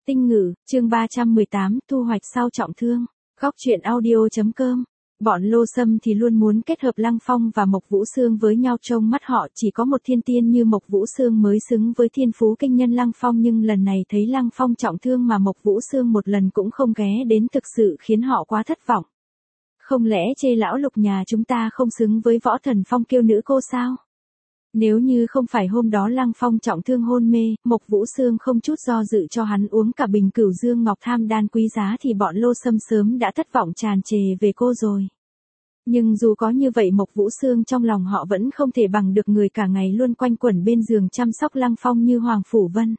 Tinh ngữ, chương 318, thu hoạch sau trọng thương. Góc truyện audio.com. Bọn Lô Sâm thì luôn muốn kết hợp Lăng Phong và Mộc Vũ Sương với nhau, trong mắt họ chỉ có một thiên tiên như Mộc Vũ Sương mới xứng với thiên phú kinh nhân Lăng Phong, nhưng lần này thấy Lăng Phong trọng thương mà Mộc Vũ Sương một lần cũng không ghé đến thực sự khiến họ quá thất vọng. Không lẽ chê lão Lục nhà chúng ta không xứng với võ thần phong kiêu nữ cô sao? Nếu như không phải hôm đó Lăng Phong trọng thương hôn mê, Mộc Vũ Sương không chút do dự cho hắn uống cả bình Cửu Dương Ngọc Tham đan quý giá thì bọn Lô Sâm sớm đã thất vọng tràn trề về cô rồi. Nhưng dù có như vậy, Mộc Vũ Sương trong lòng họ vẫn không thể bằng được người cả ngày luôn quanh quẩn bên giường chăm sóc Lăng Phong như Hoàng Phủ Vân.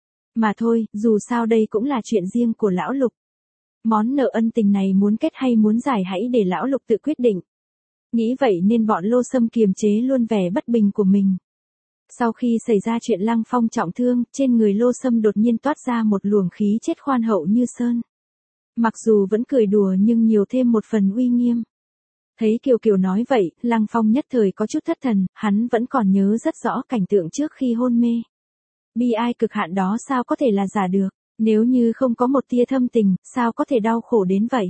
Mà thôi, dù sao đây cũng là chuyện riêng của lão Lục. Món nợ ân tình này muốn kết hay muốn giải hãy để lão Lục tự quyết định. Nghĩ vậy nên bọn Lô Sâm kiềm chế luôn vẻ bất bình của mình. Sau khi xảy ra chuyện Lăng Phong trọng thương, trên người Lô Sâm đột nhiên toát ra một luồng khí chết khoan hậu như sơn. Mặc dù vẫn cười đùa nhưng nhiều thêm một phần uy nghiêm. Thấy Kiều Kiều nói vậy, Lăng Phong nhất thời có chút thất thần, hắn vẫn còn nhớ rất rõ cảnh tượng trước khi hôn mê. Bi ai cực hạn đó sao có thể là giả được, nếu như không có một tia thâm tình, sao có thể đau khổ đến vậy?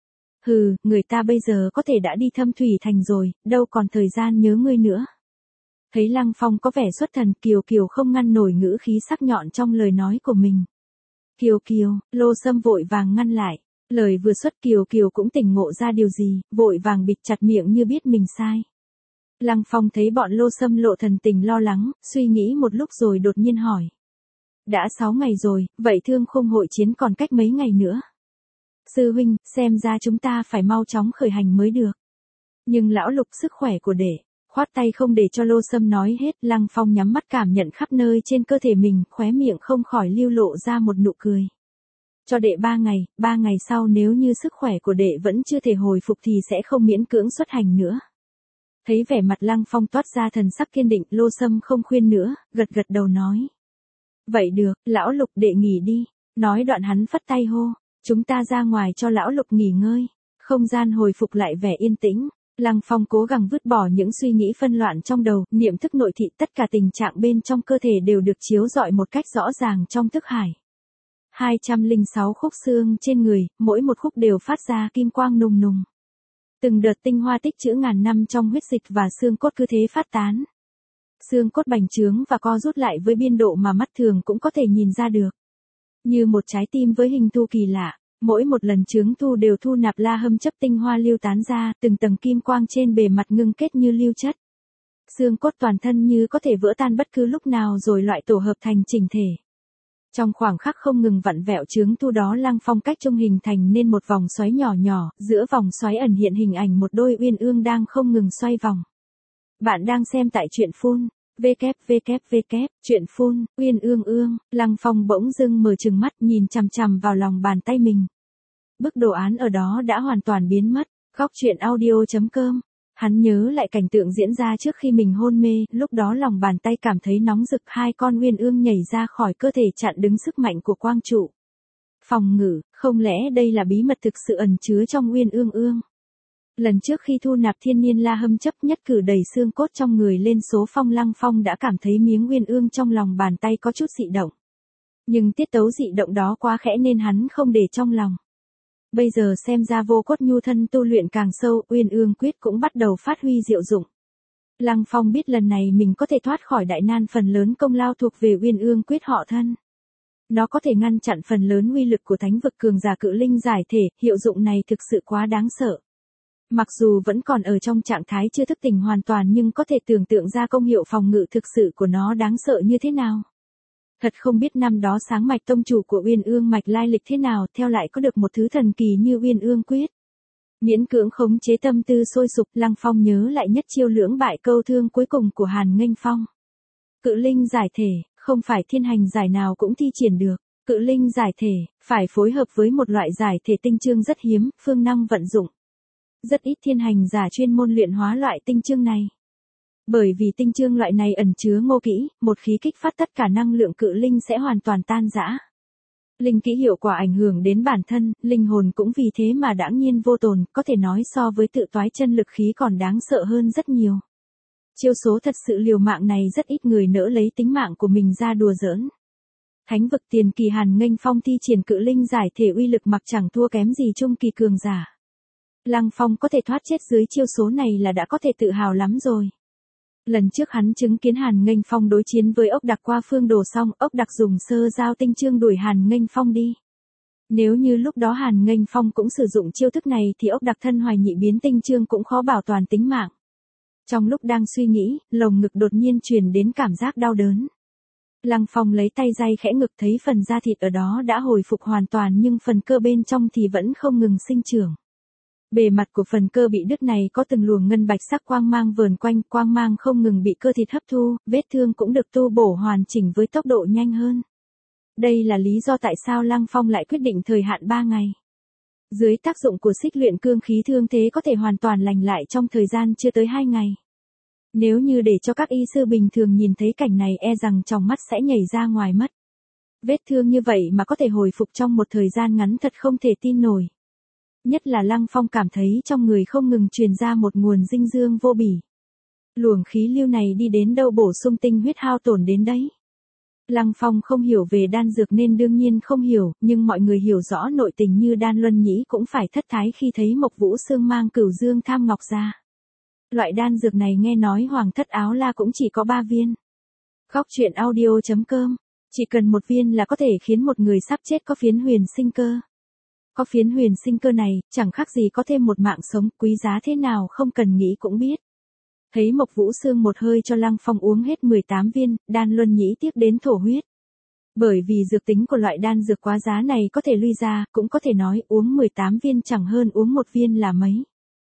Hừ, người ta bây giờ có thể đã đi Thâm Thủy Thành rồi, đâu còn thời gian nhớ ngươi nữa. Thấy Lăng Phong có vẻ xuất thần, Kiều Kiều không ngăn nổi ngữ khí sắc nhọn trong lời nói của mình. Kiều Kiều, Lô Sâm vội vàng ngăn lại. Lời vừa xuất Kiều Kiều cũng tỉnh ngộ ra điều gì, vội vàng bịt chặt miệng như biết mình sai. Lăng Phong thấy bọn Lô Sâm lộ thần tình lo lắng, suy nghĩ một lúc rồi đột nhiên hỏi. Đã 6 ngày rồi, vậy Thương Khung hội chiến còn cách mấy ngày nữa? Sư huynh, xem ra chúng ta phải mau chóng khởi hành mới được. Nhưng lão Lục sức khỏe của đệ, khoát tay không để cho Lô Sâm nói hết. Lăng Phong nhắm mắt cảm nhận khắp nơi trên cơ thể mình, khóe miệng không khỏi lưu lộ ra một nụ cười. Cho đệ 3 ngày sau nếu như sức khỏe của đệ vẫn chưa thể hồi phục thì sẽ không miễn cưỡng xuất hành nữa. Thấy vẻ mặt Lăng Phong toát ra thần sắc kiên định, Lô Sâm không khuyên nữa, gật gật đầu nói. Vậy được, lão Lục đệ nghỉ đi. Nói đoạn hắn phất tay hô. Chúng ta ra ngoài cho lão Lục nghỉ ngơi. Không gian hồi phục lại vẻ yên tĩnh. Lăng Phong cố gắng vứt bỏ những suy nghĩ phân loạn trong đầu, niệm thức nội thị, tất cả tình trạng bên trong cơ thể đều được chiếu rọi một cách rõ ràng trong thức hải. 206 khúc xương trên người, mỗi một khúc đều phát ra kim quang nùng nùng. Từng đợt tinh hoa tích trữ ngàn năm trong huyết dịch và xương cốt cứ thế phát tán. Xương cốt bành trướng và co rút lại với biên độ mà mắt thường cũng có thể nhìn ra được. Như một trái tim với hình thu kỳ lạ, mỗi một lần trướng thu đều thu nạp la hâm chấp tinh hoa lưu tán ra, từng tầng kim quang trên bề mặt ngưng kết như lưu chất. Xương cốt toàn thân như có thể vỡ tan bất cứ lúc nào rồi loại tổ hợp thành chỉnh thể. Trong khoảng khắc không ngừng vặn vẹo trướng thu đó, Lăng Phong cách trung hình thành nên một vòng xoáy nhỏ nhỏ, giữa vòng xoáy ẩn hiện hình ảnh một đôi uyên ương đang không ngừng xoay vòng. Bạn đang xem tại truyện phun. Truyện phun, uyên ương ương. Lăng Phong bỗng dưng mở trừng mắt nhìn chằm chằm vào lòng bàn tay mình. Bức đồ án ở đó đã hoàn toàn biến mất. Góc truyện audio.com. Hắn nhớ lại cảnh tượng diễn ra trước khi mình hôn mê, lúc đó lòng bàn tay cảm thấy nóng rực, 2 con uyên ương nhảy ra khỏi cơ thể chặn đứng sức mạnh của quang trụ. Phòng ngự, không lẽ đây là bí mật thực sự ẩn chứa trong uyên ương ương? Lần trước khi thu nạp thiên niên la hâm chấp, nhất cử đẩy xương cốt trong người lên số phong, Lăng Phong đã cảm thấy miếng uyên ương trong lòng bàn tay có chút dị động. Nhưng tiết tấu dị động đó quá khẽ nên hắn không để trong lòng. Bây giờ xem ra vô cốt nhu thân tu luyện càng sâu, uyên ương quyết cũng bắt đầu phát huy diệu dụng. Lăng Phong biết lần này mình có thể thoát khỏi đại nan, phần lớn công lao thuộc về uyên ương quyết họ thân. Nó có thể ngăn chặn phần lớn uy lực của thánh vực cường giả cự linh giải thể, hiệu dụng này thực sự quá đáng sợ. Mặc dù vẫn còn ở trong trạng thái chưa thức tỉnh hoàn toàn nhưng có thể tưởng tượng ra công hiệu phòng ngự thực sự của nó đáng sợ như thế nào. Thật không biết năm đó Sáng Mạch tông chủ của Uyên Ương mạch lai lịch thế nào, theo lại có được một thứ thần kỳ như Uyên Ương quyết. Miễn cưỡng khống chế tâm tư sôi sục, Lăng Phong nhớ lại nhất chiêu lưỡng bại câu thương cuối cùng của Hàn Nghênh Phong. Cự linh giải thể, không phải thiên hành giải nào cũng thi triển được. Cự linh giải thể, phải phối hợp với một loại giải thể tinh chương rất hiếm, phương năng vận dụng. Rất ít thiên hành giả chuyên môn luyện hóa loại tinh chương này. Bởi vì tinh chương loại này ẩn chứa ngô kỹ, một khí kích phát tất cả năng lượng cự linh sẽ hoàn toàn tan rã. Linh kỹ hiệu quả ảnh hưởng đến bản thân, linh hồn cũng vì thế mà đãng nhiên vô tồn, có thể nói so với tự toái chân lực khí còn đáng sợ hơn rất nhiều. Chiêu số thật sự liều mạng này rất ít người nỡ lấy tính mạng của mình ra đùa giỡn. Thánh vực tiền kỳ Hàn Nghênh Phong thi triển cự linh giải thể uy lực mặc chẳng thua kém gì trung kỳ cường giả. Lăng Phong có thể thoát chết dưới chiêu số này là đã có thể tự hào lắm rồi. Lần trước hắn chứng kiến Hàn Nghênh Phong đối chiến với ốc đặc qua phương đồ xong, ốc đặc dùng sơ giao tinh chương đuổi Hàn Nghênh Phong đi. Nếu như lúc đó Hàn Nghênh Phong cũng sử dụng chiêu thức này thì ốc đặc thân hoài nhị biến tinh chương cũng khó bảo toàn tính mạng. Trong lúc đang suy nghĩ, lồng ngực đột nhiên truyền đến cảm giác đau đớn. Lăng Phong lấy tay day khẽ ngực thấy phần da thịt ở đó đã hồi phục hoàn toàn nhưng phần cơ bên trong thì vẫn không ngừng sinh trưởng. Bề mặt của phần cơ bị đứt này có từng luồng ngân bạch sắc quang mang vờn quanh, quang mang không ngừng bị cơ thịt hấp thu, vết thương cũng được tu bổ hoàn chỉnh với tốc độ nhanh hơn. Đây là lý do tại sao Lăng Phong lại quyết định thời hạn 3 ngày. Dưới tác dụng của xích luyện cương khí thương thế có thể hoàn toàn lành lại trong thời gian chưa tới 2 ngày. Nếu như để cho các y sư bình thường nhìn thấy cảnh này e rằng tròng mắt sẽ nhảy ra ngoài mất. Vết thương như vậy mà có thể hồi phục trong một thời gian ngắn thật không thể tin nổi. Nhất là Lăng Phong cảm thấy trong người không ngừng truyền ra một nguồn dinh dưỡng vô bỉ. Luồng khí lưu này đi đến đâu bổ sung tinh huyết hao tổn đến đấy. Lăng Phong không hiểu về đan dược nên đương nhiên không hiểu, nhưng mọi người hiểu rõ nội tình như Đan Luân Nhĩ cũng phải thất thái khi thấy Mộc Vũ Sương mang Cửu Dương Tham Ngọc ra. Loại đan dược này nghe nói Hoàng thất Áo La cũng chỉ có 3 viên. Góc truyện audio.com, chỉ cần 1 viên là có thể khiến một người sắp chết có phiến huyền sinh cơ. Có phiến huyền sinh cơ này, chẳng khác gì có thêm một mạng sống, quý giá thế nào không cần nghĩ cũng biết. Thấy Mộc Vũ Sương một hơi cho Lăng Phong uống hết 18 viên, Đan Luân Nhĩ tiếc đến thổ huyết. Bởi vì dược tính của loại đan dược quá giá này có thể lui ra, cũng có thể nói uống 18 viên chẳng hơn uống 1 viên là mấy.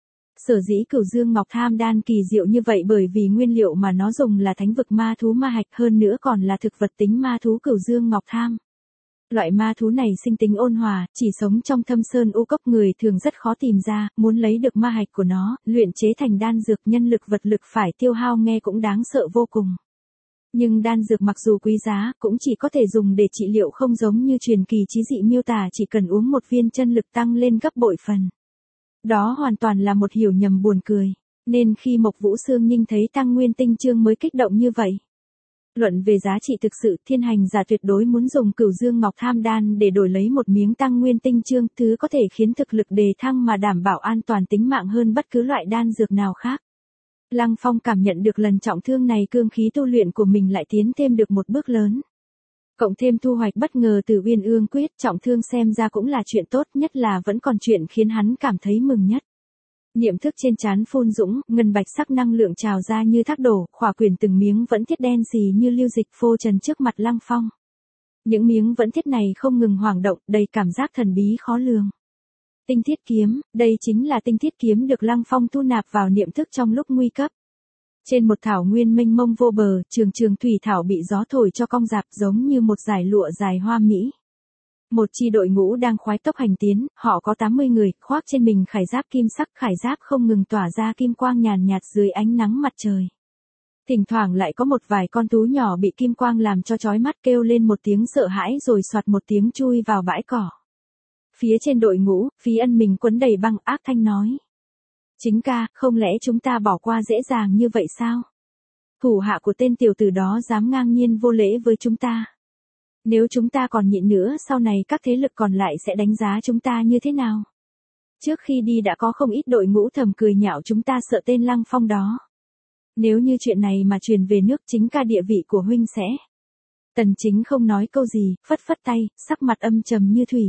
Sở dĩ Cửu Dương Ngọc Tham đan kỳ diệu như vậy bởi vì nguyên liệu mà nó dùng là thánh vực ma thú ma hạch, hơn nữa còn là thực vật tính ma thú Cửu Dương Ngọc Tham. Loại ma thú này sinh tính ôn hòa, chỉ sống trong thâm sơn u cốc, người thường rất khó tìm ra, muốn lấy được ma hạch của nó, luyện chế thành đan dược, nhân lực vật lực phải tiêu hao nghe cũng đáng sợ vô cùng. Nhưng đan dược mặc dù quý giá, cũng chỉ có thể dùng để trị liệu, không giống như truyền kỳ chí dị miêu tả chỉ cần uống 1 viên chân lực tăng lên gấp bội phần. Đó hoàn toàn là một hiểu nhầm buồn cười, nên khi Mộc Vũ Sương Nhinh thấy tăng nguyên tinh chương mới kích động như vậy. Luận về giá trị thực sự, thiên hành giả tuyệt đối muốn dùng Cửu Dương Ngọc Tham đan để đổi lấy một miếng tăng nguyên tinh chương, thứ có thể khiến thực lực đề thăng mà đảm bảo an toàn tính mạng hơn bất cứ loại đan dược nào khác. Lăng Phong cảm nhận được lần trọng thương này cương khí tu luyện của mình lại tiến thêm được một bước lớn. Cộng thêm thu hoạch bất ngờ từ Uyên Ương Quyết, trọng thương xem ra cũng là chuyện tốt, nhất là vẫn còn chuyện khiến hắn cảm thấy mừng nhất. Niệm thức trên trán phun dũng, ngân bạch sắc năng lượng trào ra như thác đổ, khỏa quyển từng miếng vẫn thiết đen xì như lưu dịch phô trần trước mặt Lăng Phong. Những miếng vẫn thiết này không ngừng hoảng động, đầy cảm giác thần bí khó lường. Tinh thiết kiếm, đây chính là tinh thiết kiếm được Lăng Phong thu nạp vào niệm thức trong lúc nguy cấp. Trên một thảo nguyên mênh mông vô bờ, trường trường thủy thảo bị gió thổi cho cong rạp giống như một dải lụa dài hoa mỹ. Một chi đội ngũ đang khoái tốc hành tiến, họ có 80 người, khoác trên mình khải giáp kim sắc, khải giáp không ngừng tỏa ra kim quang nhàn nhạt dưới ánh nắng mặt trời. Thỉnh thoảng lại có một vài con thú nhỏ bị kim quang làm cho chói mắt kêu lên một tiếng sợ hãi rồi soạt một tiếng chui vào bãi cỏ. Phía trên đội ngũ, Phí Ân mình quấn đầy băng ác thanh nói. Chính ca, không lẽ chúng ta bỏ qua dễ dàng như vậy sao? Thủ hạ của tên tiểu tử đó dám ngang nhiên vô lễ với chúng ta. Nếu chúng ta còn nhịn nữa sau này các thế lực còn lại sẽ đánh giá chúng ta như thế nào? Trước khi đi đã có không ít đội ngũ thầm cười nhạo chúng ta sợ tên Lăng Phong đó. Nếu như chuyện này mà truyền về nước chính ca địa vị của huynh sẽ. Tần Chính không nói câu gì, phất phất tay, sắc mặt âm trầm như thủy.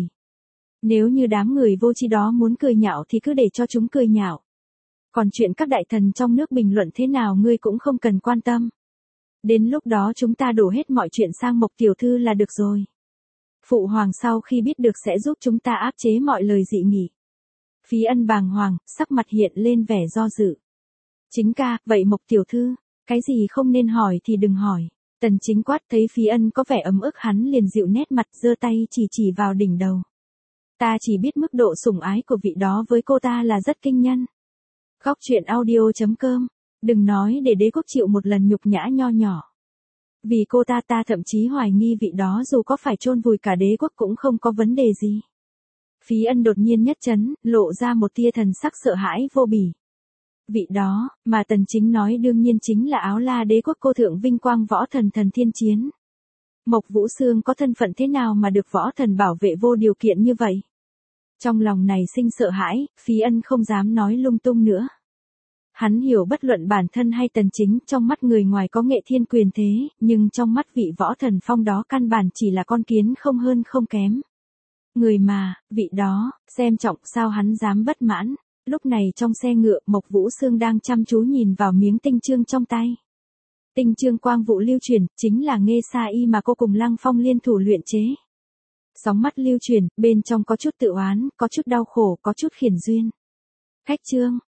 Nếu như đám người vô tri đó muốn cười nhạo thì cứ để cho chúng cười nhạo. Còn chuyện các đại thần trong nước bình luận thế nào ngươi cũng không cần quan tâm. Đến lúc đó chúng ta đổ hết mọi chuyện sang Mộc tiểu thư là được rồi. Phụ hoàng sau khi biết được sẽ giúp chúng ta áp chế mọi lời dị nghị. Phí Ân bàng hoàng, sắc mặt hiện lên vẻ do dự. Chính ca, vậy Mộc tiểu thư, cái gì không nên hỏi thì đừng hỏi. Tần Chính quát thấy Phí Ân có vẻ ấm ức hắn liền dịu nét mặt giơ tay chỉ vào đỉnh đầu. Ta chỉ biết mức độ sủng ái của vị đó với cô ta là rất kinh nhân. Góc truyện audio.com, đừng nói để đế quốc chịu một lần nhục nhã nho nhỏ. Vì cô ta thậm chí hoài nghi vị đó dù có phải chôn vùi cả đế quốc cũng không có vấn đề gì. Phí Ân đột nhiên nhất chấn, lộ ra một tia thần sắc sợ hãi vô bỉ. Vị đó, mà Tần Chính nói đương nhiên chính là Áo La đế quốc cô thượng vinh quang võ thần Thần Thiên Chiến. Mộc Vũ Xương có thân phận thế nào mà được võ thần bảo vệ vô điều kiện như vậy? Trong lòng này sinh sợ hãi, Phí Ân không dám nói lung tung nữa. Hắn hiểu bất luận bản thân hay Tần Chính trong mắt người ngoài có nghệ thiên quyền thế, nhưng trong mắt vị võ thần phong đó căn bản chỉ là con kiến không hơn không kém. Người mà, vị đó, xem trọng sao hắn dám bất mãn. Lúc này trong xe ngựa Mộc Vũ Xương đang chăm chú nhìn vào miếng tinh chương trong tay. Tinh chương quang vụ lưu truyền, chính là Nghê Sa Y mà cô cùng Lăng Phong liên thủ luyện chế. Sóng mắt lưu truyền, bên trong có chút tự oán, có chút đau khổ, có chút khiển duyên. Khách chương,